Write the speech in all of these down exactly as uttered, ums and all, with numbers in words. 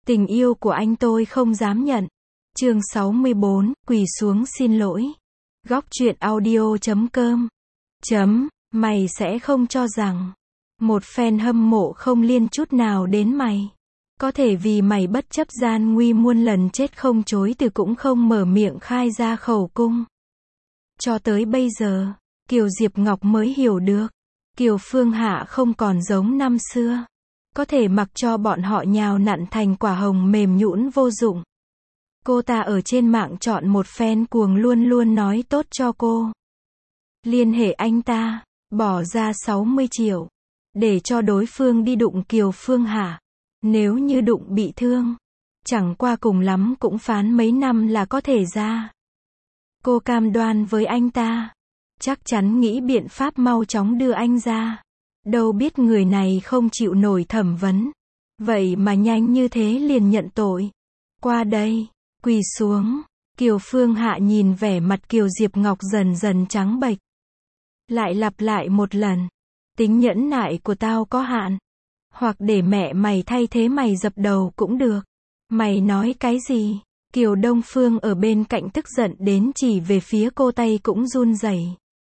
Tình yêu của anh tôi không dám nhận. Chương sáu mươi bốn, quỳ xuống xin lỗi. Góc truyện audio chấm com. Chấm, mày sẽ không cho rằng một fan hâm mộ không liên chút nào đến mày. Có thể vì mày bất chấp gian nguy muôn lần chết không chối từ cũng không mở miệng khai ra khẩu cung. Cho tới bây giờ, Kiều Diệp Ngọc mới hiểu được. Kiều Phương Hạ không còn giống năm xưa. Có thể mặc cho bọn họ nhào nặn thành quả hồng mềm nhũn vô dụng. Cô ta ở trên mạng chọn một fan cuồng luôn luôn nói tốt cho cô. Liên hệ anh ta, bỏ ra sáu mươi triệu. Để cho đối phương đi đụng Kiều Phương Hạ. Nếu như đụng bị thương, chẳng qua cùng lắm cũng phán mấy năm là có thể ra. Cô cam đoan với anh ta, chắc chắn nghĩ biện pháp mau chóng đưa anh ra. Đâu biết người này không chịu nổi thẩm vấn. Vậy mà nhanh như thế liền nhận tội. Qua đây, quỳ xuống. Kiều Phương Hạ nhìn vẻ mặt Kiều Diệp Ngọc dần dần trắng bệch. Lại lặp lại một lần. Tính nhẫn nại của tao có hạn. Hoặc để mẹ mày thay thế mày dập đầu cũng được. Mày nói cái gì? Kiều Đông Phương ở bên cạnh tức giận đến chỉ về phía cô, tay cũng run rẩy.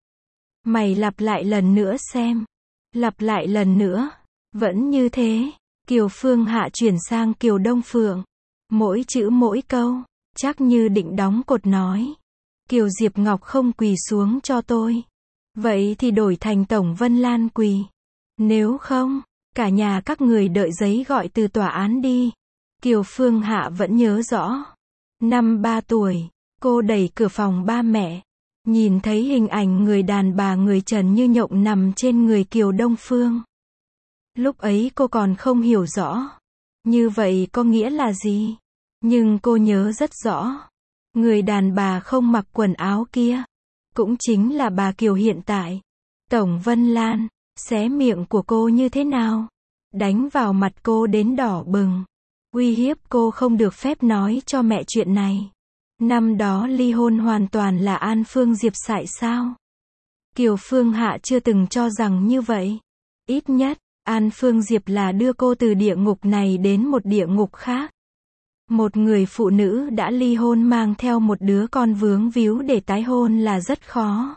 Mày lặp lại lần nữa xem. Lặp lại lần nữa. Vẫn như thế. Kiều Phương Hạ chuyển sang Kiều Đông Phượng. Mỗi chữ mỗi câu, chắc như định đóng cột nói. Kiều Diệp Ngọc không quỳ xuống cho tôi. Vậy thì đổi thành Tổng Vân Lan quỳ. Nếu không, cả nhà các người đợi giấy gọi từ tòa án đi. Kiều Phương Hạ vẫn nhớ rõ. Năm ba tuổi, cô đẩy cửa phòng ba mẹ. Nhìn thấy hình ảnh người đàn bà người trần như nhộng nằm trên người Kiều Đông Phương. Lúc ấy cô còn không hiểu rõ. Như vậy có nghĩa là gì? Nhưng cô nhớ rất rõ. Người đàn bà không mặc quần áo kia. Cũng chính là bà Kiều hiện tại. Tổng Vân Lan, xé miệng của cô như thế nào? Đánh vào mặt cô đến đỏ bừng. Uy hiếp cô không được phép nói cho mẹ chuyện này. Năm đó ly hôn hoàn toàn là An Phương Diệp sại sao? Kiều Phương Hạ chưa từng cho rằng như vậy. Ít nhất, An Phương Diệp là đưa cô từ địa ngục này đến một địa ngục khác. Một người phụ nữ đã ly hôn mang theo một đứa con vướng víu để tái hôn là rất khó.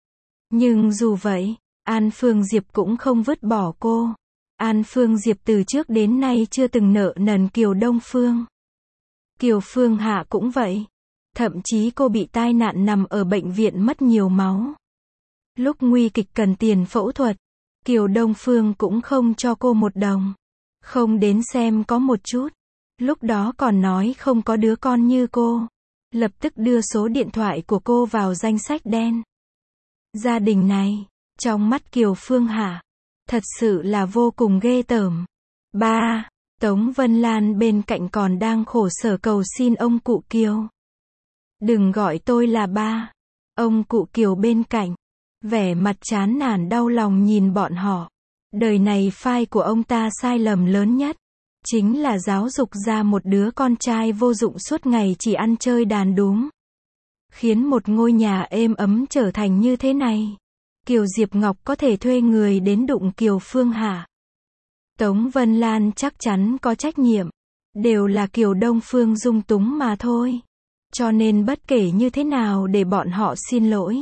Nhưng dù vậy, An Phương Diệp cũng không vứt bỏ cô. An Phương Diệp từ trước đến nay chưa từng nợ nần Kiều Đông Phương. Kiều Phương Hạ cũng vậy. Thậm chí cô bị tai nạn nằm ở bệnh viện mất nhiều máu. Lúc nguy kịch cần tiền phẫu thuật, Kiều Đông Phương cũng không cho cô một đồng. Không đến xem có một chút. Lúc đó còn nói không có đứa con như cô. Lập tức đưa số điện thoại của cô vào danh sách đen. Gia đình này, trong mắt Kiều Phương Hạ, thật sự là vô cùng ghê tởm. Ba, Tống Vân Lan bên cạnh còn đang khổ sở cầu xin ông cụ Kiều. Đừng gọi tôi là ba. Ông cụ Kiều bên cạnh, vẻ mặt chán nản đau lòng nhìn bọn họ. Đời này phai của ông ta sai lầm lớn nhất. Chính là giáo dục ra một đứa con trai vô dụng suốt ngày chỉ ăn chơi đàn đúm. Khiến một ngôi nhà êm ấm trở thành như thế này. Kiều Diệp Ngọc có thể thuê người đến đụng Kiều Phương Hạ. Tống Vân Lan chắc chắn có trách nhiệm. Đều là Kiều Đông Phương dung túng mà thôi. Cho nên bất kể như thế nào để bọn họ xin lỗi.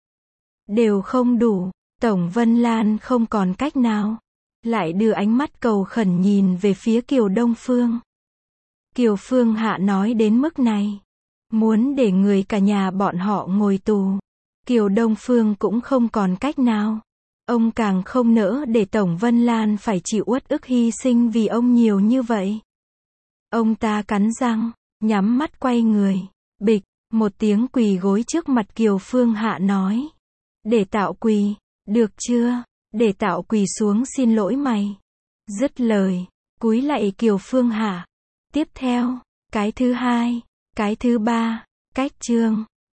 Đều không đủ. Tổng Vân Lan không còn cách nào. Lại đưa ánh mắt cầu khẩn nhìn về phía Kiều Đông Phương. Kiều Phương Hạ nói đến mức này. Muốn để người cả nhà bọn họ ngồi tù. Kiều Đông Phương cũng không còn cách nào. Ông càng không nỡ để Tổng Vân Lan phải chịu uất ức hy sinh vì ông nhiều như vậy. Ông ta cắn răng, nhắm mắt quay người. Bịch, một tiếng quỳ gối trước mặt Kiều Phương Hạ nói. Để tạo quỳ, được chưa? Để tạo quỳ xuống xin lỗi mày. Dứt lời, cúi lạy Kiều Phương Hạ. Tiếp theo, cái thứ hai, cái thứ ba, cách chương.